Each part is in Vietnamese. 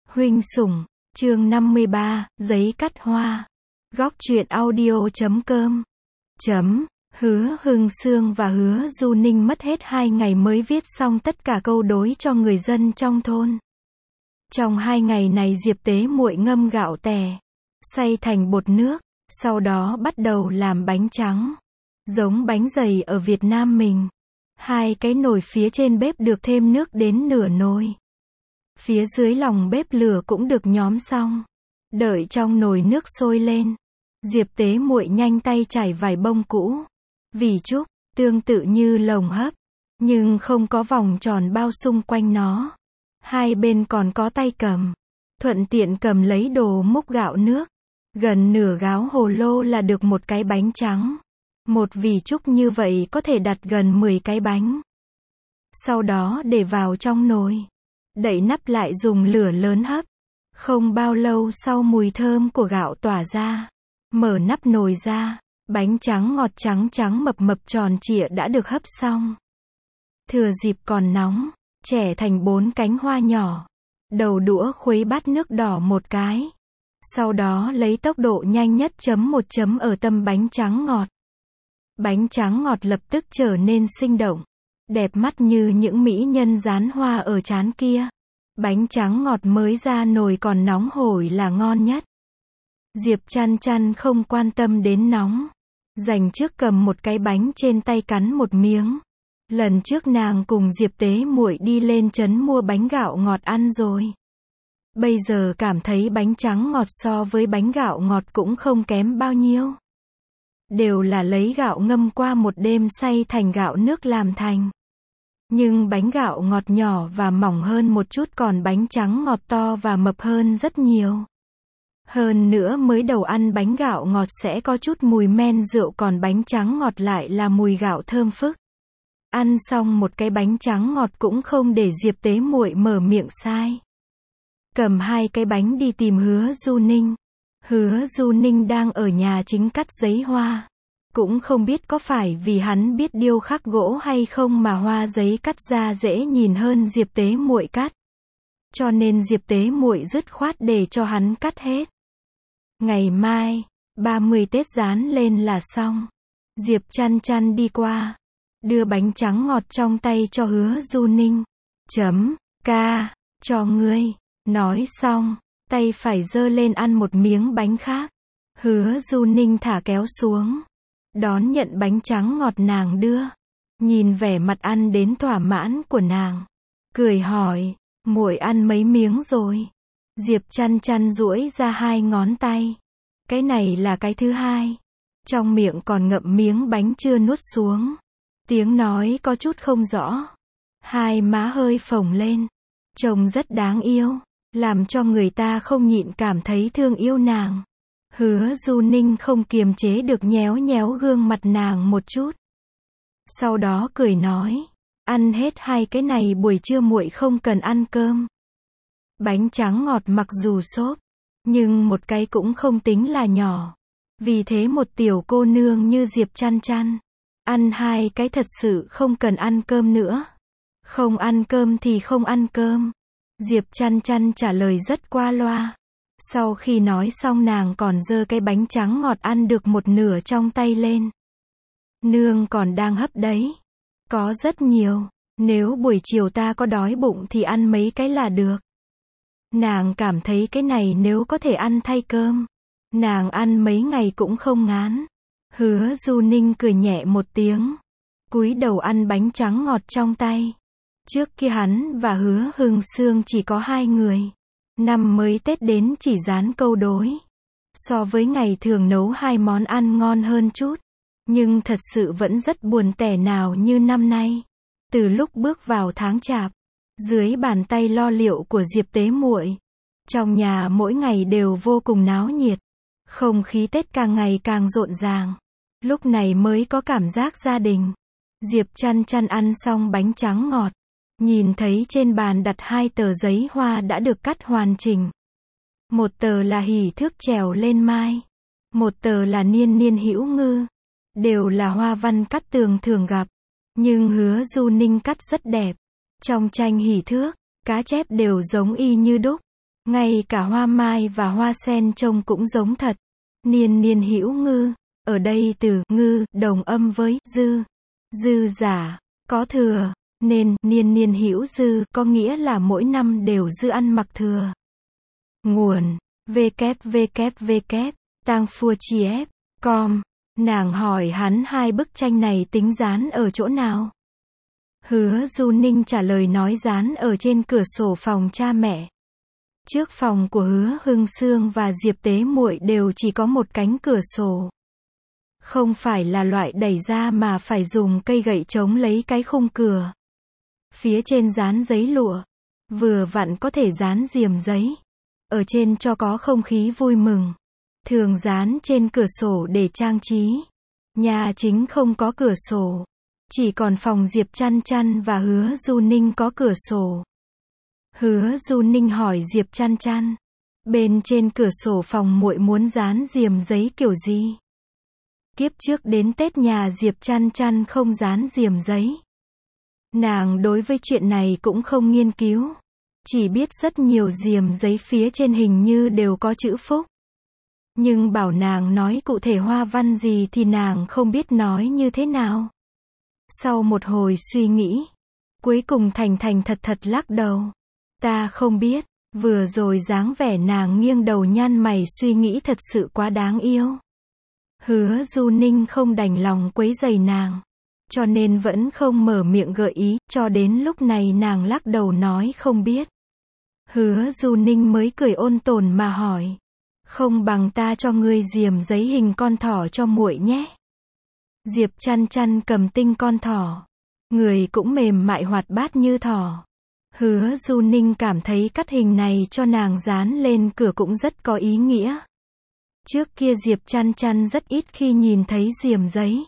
Huynh sủng, chương 53, giấy cắt hoa. Góc truyện audio.com. Hứa Hưng Sương và Hứa Du Ninh mất hết 2 ngày mới viết xong tất cả câu đối cho người dân trong thôn. Trong 2 ngày này Diệp Tế Muội ngâm gạo tẻ, xay thành bột nước, sau đó bắt đầu làm bánh trắng. Giống bánh dày ở Việt Nam mình. 2 cái nồi phía trên bếp được thêm nước đến nửa nồi. Phía dưới lòng bếp lửa cũng được nhóm xong. Đợi trong nồi nước sôi lên, Diệp Tế Muội nhanh tay trải vải bông cũ. Vỉ trúc, tương tự như lồng hấp, nhưng không có vòng tròn bao xung quanh nó. 2 bên còn có tay cầm. Thuận tiện cầm lấy đồ múc gạo nước. Gần nửa gáo hồ lô là được một cái bánh trắng. Một vỉ trúc như vậy có thể đặt gần 10 cái bánh. Sau đó để vào trong nồi. Đậy nắp lại dùng lửa lớn hấp. Không bao lâu sau mùi thơm của gạo tỏa ra. Mở nắp nồi ra, bánh trắng ngọt trắng trắng mập mập tròn trịa đã được hấp xong. Thừa dịp còn nóng, chẻ thành 4 cánh hoa nhỏ. Đầu đũa khuấy bát nước đỏ một cái. Sau đó lấy tốc độ nhanh nhất chấm một chấm ở tâm bánh trắng ngọt. Bánh trắng ngọt lập tức trở nên sinh động, đẹp mắt như những mỹ nhân dán hoa ở trán kia. Bánh trắng ngọt mới ra nồi còn nóng hổi là ngon nhất. Diệp Chăn Chăn không quan tâm đến nóng. Dành trước cầm một cái bánh trên tay cắn một miếng. Lần trước nàng cùng Diệp Tế Muội đi lên trấn mua bánh gạo ngọt ăn rồi. Bây giờ cảm thấy bánh trắng ngọt so với bánh gạo ngọt cũng không kém bao nhiêu. Đều là lấy gạo ngâm qua một đêm xay thành gạo nước làm thành. Nhưng bánh gạo ngọt nhỏ và mỏng hơn một chút, còn bánh trắng ngọt to và mập hơn rất nhiều. Hơn nữa mới đầu ăn bánh gạo ngọt sẽ có chút mùi men rượu, còn bánh trắng ngọt lại là mùi gạo thơm phức. Ăn xong một cái bánh trắng ngọt cũng không để Diệp Tế Muội mở miệng sai. Cầm 2 cái bánh đi tìm Hứa Du Ninh. Hứa Du Ninh đang ở nhà chính cắt giấy hoa. Cũng không biết có phải vì hắn biết điêu khắc gỗ hay không mà hoa giấy cắt ra dễ nhìn hơn Diệp Tế Muội cắt. Cho nên Diệp Tế Muội dứt khoát để cho hắn cắt hết. Ngày mai, 30 Tết dán lên là xong. Diệp Chăn Chăn đi qua, đưa bánh trắng ngọt trong tay cho Hứa Du Ninh. Ca, cho ngươi. Nói xong, tay phải giơ lên ăn một miếng bánh khác. Hứa Du Ninh thả kéo xuống, đón nhận bánh trắng ngọt nàng đưa. Nhìn vẻ mặt ăn đến thỏa mãn của nàng, cười hỏi, muội ăn mấy miếng rồi? Diệp Chăn Chăn duỗi ra 2 ngón tay. Cái này là cái thứ 2. Trong miệng còn ngậm miếng bánh chưa nuốt xuống. Tiếng nói có chút không rõ. 2 má hơi phồng lên. Trông rất đáng yêu, làm cho người ta không nhịn cảm thấy thương yêu nàng. Hứa Du Ninh không kiềm chế được nhéo nhéo gương mặt nàng một chút. Sau đó cười nói, ăn hết 2 cái này buổi trưa muội không cần ăn cơm. Bánh trắng ngọt mặc dù xốp, nhưng một cái cũng không tính là nhỏ. Vì thế một tiểu cô nương như Diệp Chăn Chăn, ăn 2 cái thật sự không cần ăn cơm nữa. Không ăn cơm thì không ăn cơm. Diệp Chăn Chăn trả lời rất qua loa. Sau khi nói xong nàng còn giơ cái bánh trắng ngọt ăn được một nửa trong tay lên. Nương còn đang hấp đấy. Có rất nhiều. Nếu buổi chiều ta có đói bụng thì ăn mấy cái là được. Nàng cảm thấy cái này nếu có thể ăn thay cơm, nàng ăn mấy ngày cũng không ngán. Hứa Du Ninh cười nhẹ một tiếng, cúi đầu ăn bánh trắng ngọt trong tay. Trước kia hắn và Hứa Hưng Sương chỉ có 2 người. Năm mới Tết đến chỉ dán câu đối. So với ngày thường nấu 2 món ăn ngon hơn chút. Nhưng thật sự vẫn rất buồn tẻ nào như năm nay. Từ lúc bước vào tháng Chạp, dưới bàn tay lo liệu của Diệp Tế Muội, trong nhà mỗi ngày đều vô cùng náo nhiệt. Không khí Tết càng ngày càng rộn ràng. Lúc này mới có cảm giác gia đình. Diệp Chăn Chăn ăn xong bánh trắng ngọt, nhìn thấy trên bàn đặt 2 tờ giấy hoa đã được cắt hoàn chỉnh. Một tờ là hỷ thước trèo lên mai, một tờ là niên niên hữu ngư. Đều là hoa văn cắt tường thường gặp, nhưng Hứa Du Ninh cắt rất đẹp. Trong tranh hỷ thước, cá chép đều giống y như đúc. Ngay cả hoa mai và hoa sen trông cũng giống thật. Niên niên hữu ngư, ở đây từ ngư đồng âm với dư. Dư giả, có thừa, nên niên niên hữu dư có nghĩa là mỗi năm đều dư ăn mặc thừa. Nguồn www tangphuachief.com. Nàng hỏi hắn hai bức tranh này tính dán ở chỗ nào. Hứa Du Ninh trả lời nói dán ở trên cửa sổ phòng cha mẹ. Trước phòng của Hứa Hưng Sương và Diệp Tế Muội đều chỉ có một cánh cửa sổ. Không phải là loại đẩy ra mà phải dùng cây gậy chống lấy cái khung cửa. Phía trên dán giấy lụa, vừa vặn có thể dán diềm giấy. Ở trên cho có không khí vui mừng. Thường dán trên cửa sổ để trang trí. Nhà chính không có cửa sổ. Chỉ còn phòng Diệp Chăn Chăn và Hứa Du Ninh có cửa sổ. Hứa Du Ninh hỏi Diệp Chăn Chăn, bên trên cửa sổ phòng muội muốn dán diềm giấy kiểu gì? Kiếp trước đến Tết nhà Diệp Chăn Chăn không dán diềm giấy. Nàng đối với chuyện này cũng không nghiên cứu. Chỉ biết rất nhiều diềm giấy phía trên hình như đều có chữ phúc. Nhưng bảo nàng nói cụ thể hoa văn gì thì nàng không biết nói như thế nào. Sau một hồi suy nghĩ, cuối cùng thành thành thật thật lắc đầu. Ta không biết, vừa rồi dáng vẻ nàng nghiêng đầu nhăn mày suy nghĩ thật sự quá đáng yêu. Hứa Du Ninh không đành lòng quấy rầy nàng, cho nên vẫn không mở miệng gợi ý, cho đến lúc này nàng lắc đầu nói không biết. Hứa Du Ninh mới cười ôn tồn mà hỏi, không bằng ta cho ngươi diềm giấy hình con thỏ cho muội nhé. Diệp Chăn Chăn cầm tinh con thỏ, người cũng mềm mại hoạt bát như thỏ. Hứa Du Ninh cảm thấy cắt hình này cho nàng dán lên cửa cũng rất có ý nghĩa. Trước kia Diệp Chăn Chăn rất ít khi nhìn thấy diềm giấy.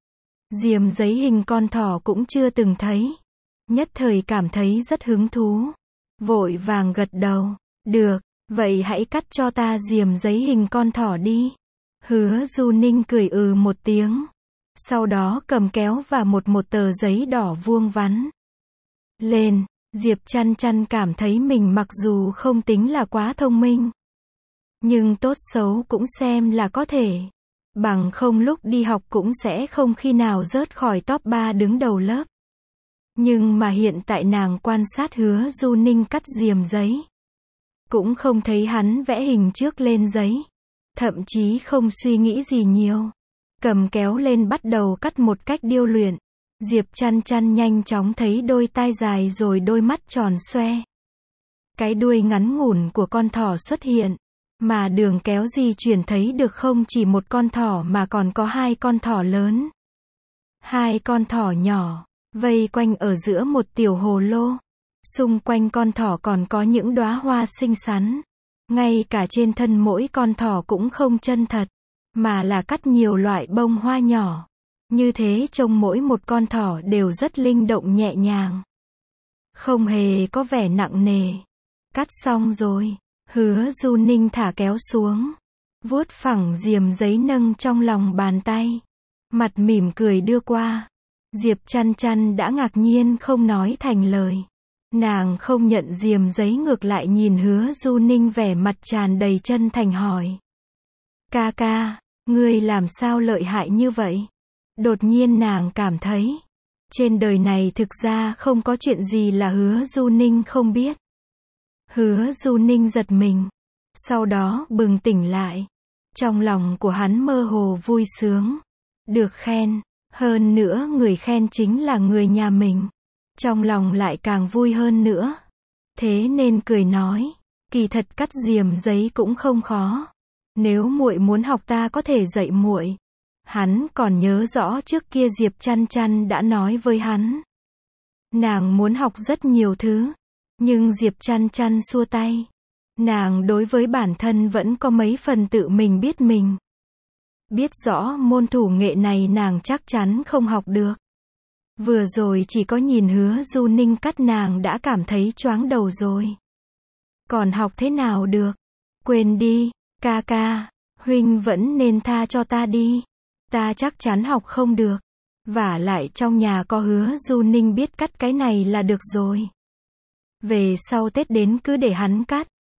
Diềm giấy hình con thỏ cũng chưa từng thấy. Nhất thời cảm thấy rất hứng thú. Vội vàng gật đầu. Được, vậy hãy cắt cho ta diềm giấy hình con thỏ đi. Hứa Du Ninh cười một tiếng. Sau đó cầm kéo và một tờ giấy đỏ vuông vắn lên. Diệp Chăn Chăn cảm thấy mình mặc dù không tính là quá thông minh, nhưng tốt xấu cũng xem là có thể. Bằng không lúc đi học cũng sẽ không khi nào rớt khỏi top 3 đứng đầu lớp. Nhưng mà hiện tại nàng quan sát Hứa Du Ninh cắt diềm giấy, cũng không thấy hắn vẽ hình trước lên giấy. Thậm chí không suy nghĩ gì nhiều. Cầm kéo lên bắt đầu cắt một cách điêu luyện. Diệp Chăn Chăn nhanh chóng thấy đôi tai dài rồi đôi mắt tròn xoe. Cái đuôi ngắn ngủn của con thỏ xuất hiện. Mà đường kéo di chuyển thấy được không chỉ một con thỏ mà còn có hai con thỏ lớn. Hai con thỏ nhỏ, vây quanh ở giữa một tiểu hồ lô. Xung quanh con thỏ còn có những đóa hoa xinh xắn. Ngay cả trên thân mỗi con thỏ cũng không chân thật, mà là cắt nhiều loại bông hoa nhỏ. Như thế trông mỗi một con thỏ đều rất linh động nhẹ nhàng. Không hề có vẻ nặng nề. Cắt xong rồi, Hứa Du Ninh thả kéo xuống. Vuốt phẳng diềm giấy nâng trong lòng bàn tay. Mặt mỉm cười đưa qua. Diệp Chăn Chăn đã ngạc nhiên không nói thành lời. Nàng không nhận diềm giấy ngược lại nhìn Hứa Du Ninh vẻ mặt tràn đầy chân thành hỏi. Ca ca, ngươi làm sao lợi hại như vậy? Đột nhiên nàng cảm thấy, trên đời này thực ra không có chuyện gì là Hứa Du Ninh không biết. Hứa Du Ninh giật mình, sau đó bừng tỉnh lại. Trong lòng của hắn mơ hồ vui sướng. Được khen, hơn nữa người khen chính là người nhà mình. Trong lòng lại càng vui hơn nữa. Thế nên cười nói, kỳ thật cắt diềm giấy cũng không khó. Nếu muội muốn học ta có thể dạy muội. Hắn còn nhớ rõ trước kia Diệp Chăn Chăn đã nói với hắn. Nàng muốn học rất nhiều thứ. Nhưng Diệp Chăn Chăn xua tay. Nàng đối với bản thân vẫn có mấy phần tự mình biết mình. Biết rõ môn thủ nghệ này nàng chắc chắn không học được. Vừa rồi chỉ có nhìn Hứa Du Ninh cắt nàng đã cảm thấy choáng đầu rồi. Còn học thế nào được? Quên đi, ca ca, huynh vẫn nên tha cho ta đi. Ta chắc chắn học không được. Vả lại trong nhà có Hứa Du Ninh biết cắt cái này là được rồi. Về sau Tết đến cứ để hắn cắt.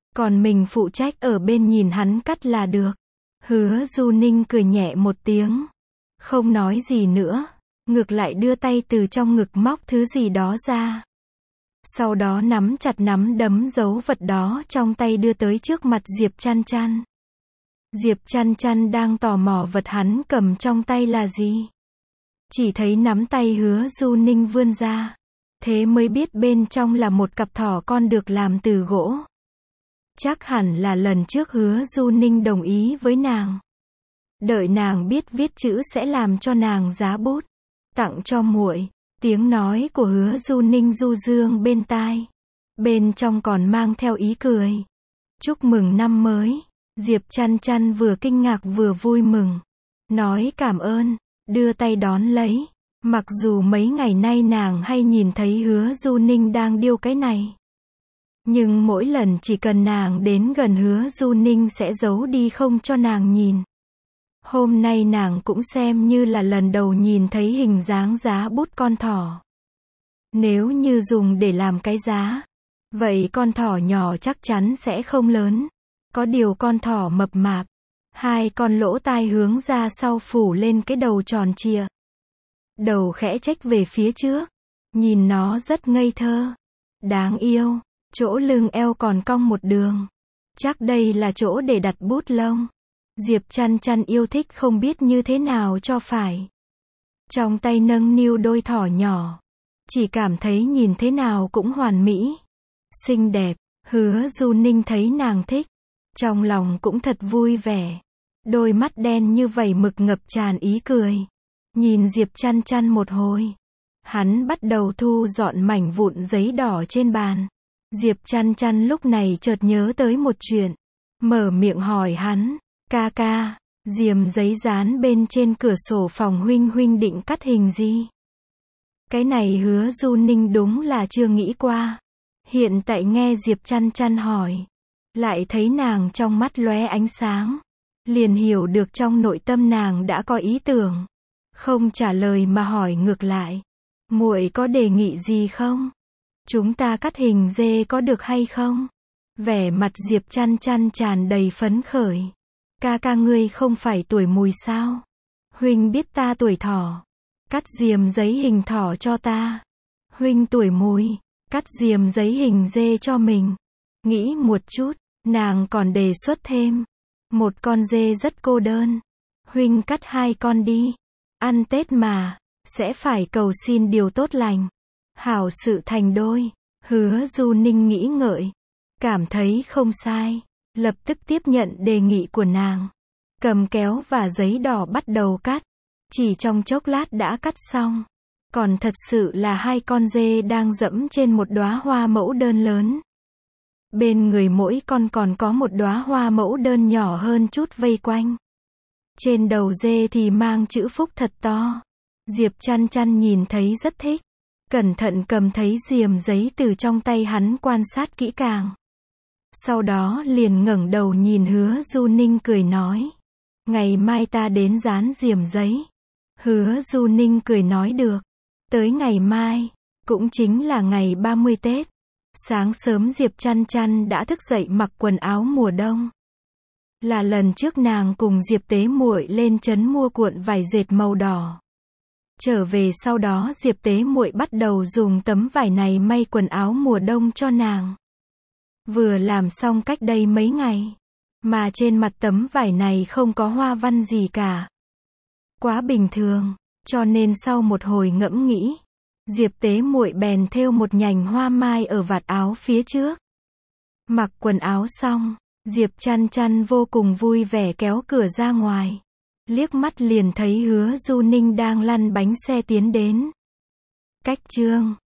Còn mình phụ trách ở bên nhìn hắn cắt là được. Hứa Du Ninh cười nhẹ một tiếng. Không nói gì nữa. Ngược lại đưa tay từ trong ngực móc thứ gì đó ra. Sau đó nắm chặt nắm đấm dấu vật đó trong tay đưa tới trước mặt Diệp Chăn Chăn. Diệp Chăn Chăn đang tò mò vật hắn cầm trong tay là gì. Chỉ thấy nắm tay Hứa Du Ninh vươn ra. Thế mới biết bên trong là một cặp thỏ con được làm từ gỗ. Chắc hẳn là lần trước Hứa Du Ninh đồng ý với nàng. Đợi nàng biết viết chữ sẽ làm cho nàng giá bút. Tặng cho muội. Tiếng nói của Hứa Du Ninh du dương bên tai. Bên trong còn mang theo ý cười. Chúc mừng năm mới. Diệp Chăn Chăn vừa kinh ngạc vừa vui mừng. Nói cảm ơn. Đưa tay đón lấy. Mặc dù mấy ngày nay nàng hay nhìn thấy Hứa Du Ninh đang điêu cái này. Nhưng mỗi lần chỉ cần nàng đến gần Hứa Du Ninh sẽ giấu đi không cho nàng nhìn. Hôm nay nàng cũng xem như là lần đầu nhìn thấy hình dáng giá bút con thỏ. Nếu như dùng để làm cái giá, vậy con thỏ nhỏ chắc chắn sẽ không lớn. Có điều con thỏ mập mạp, hai con lỗ tai hướng ra sau phủ lên cái đầu tròn trịa. Đầu khẽ chếch về phía trước, nhìn nó rất ngây thơ, đáng yêu, chỗ lưng eo còn cong một đường. Chắc đây là chỗ để đặt bút lông. Diệp Chăn Chăn yêu thích không biết như thế nào cho phải. Trong tay nâng niu đôi thỏ nhỏ. Chỉ cảm thấy nhìn thế nào cũng hoàn mỹ. Xinh đẹp. Hứa Du Ninh thấy nàng thích. Trong lòng cũng thật vui vẻ. Đôi mắt đen như vẩy mực ngập tràn ý cười. Nhìn Diệp Chăn Chăn một hồi. Hắn bắt đầu thu dọn mảnh vụn giấy đỏ trên bàn. Diệp Chăn Chăn lúc này chợt nhớ tới một chuyện. Mở miệng hỏi hắn. Ca ca, diềm giấy dán bên trên cửa sổ phòng huynh định cắt hình gì? Cái này Hứa Du Ninh đúng là chưa nghĩ qua. Hiện tại nghe Diệp Chăn Chăn hỏi. Lại thấy nàng trong mắt lóe ánh sáng. Liền hiểu được trong nội tâm nàng đã có ý tưởng. Không trả lời mà hỏi ngược lại. Muội có đề nghị gì không? Chúng ta cắt hình dê có được hay không? Vẻ mặt Diệp Chăn Chăn tràn đầy phấn khởi. Ca ca ngươi không phải tuổi mùi sao? Huynh biết ta tuổi thỏ. Cắt diềm giấy hình thỏ cho ta. Huynh tuổi mùi. Cắt diềm giấy hình dê cho mình. Nghĩ một chút, nàng còn đề xuất thêm. Một con dê rất cô đơn. Huynh cắt hai con đi. Ăn Tết mà. Sẽ phải cầu xin điều tốt lành. Hảo sự thành đôi. Hứa Du Ninh nghĩ ngợi. Cảm thấy không sai. Lập tức tiếp nhận đề nghị của nàng. Cầm kéo và giấy đỏ bắt đầu cắt. Chỉ trong chốc lát đã cắt xong. Còn thật sự là hai con dê đang dẫm trên một đóa hoa mẫu đơn lớn. Bên người mỗi con còn có một đóa hoa mẫu đơn nhỏ hơn chút vây quanh. Trên đầu dê thì mang chữ phúc thật to. Diệp Chăn Chăn nhìn thấy rất thích. Cẩn thận cầm thấy diềm giấy từ trong tay hắn quan sát kỹ càng. Sau đó liền ngẩng đầu nhìn Hứa Du Ninh cười nói. Ngày mai ta đến dán diềm giấy. Hứa Du Ninh cười nói được. Tới ngày mai, cũng chính là ngày 30 Tết. Sáng sớm Diệp Chăn Chăn đã thức dậy mặc quần áo mùa đông. Là lần trước nàng cùng Diệp Tế Muội lên trấn mua cuộn vải dệt màu đỏ. Trở về sau đó Diệp Tế Muội bắt đầu dùng tấm vải này may quần áo mùa đông cho nàng. Vừa làm xong cách đây mấy ngày. Mà trên mặt tấm vải này không có hoa văn gì cả. Quá bình thường. Cho nên sau một hồi ngẫm nghĩ. Diệp Tế Muội bèn thêu một nhành hoa mai ở vạt áo phía trước. Mặc quần áo xong. Diệp Chăn Chăn vô cùng vui vẻ kéo cửa ra ngoài. Liếc mắt liền thấy Hứa Du Ninh đang lăn bánh xe tiến đến. Cách chương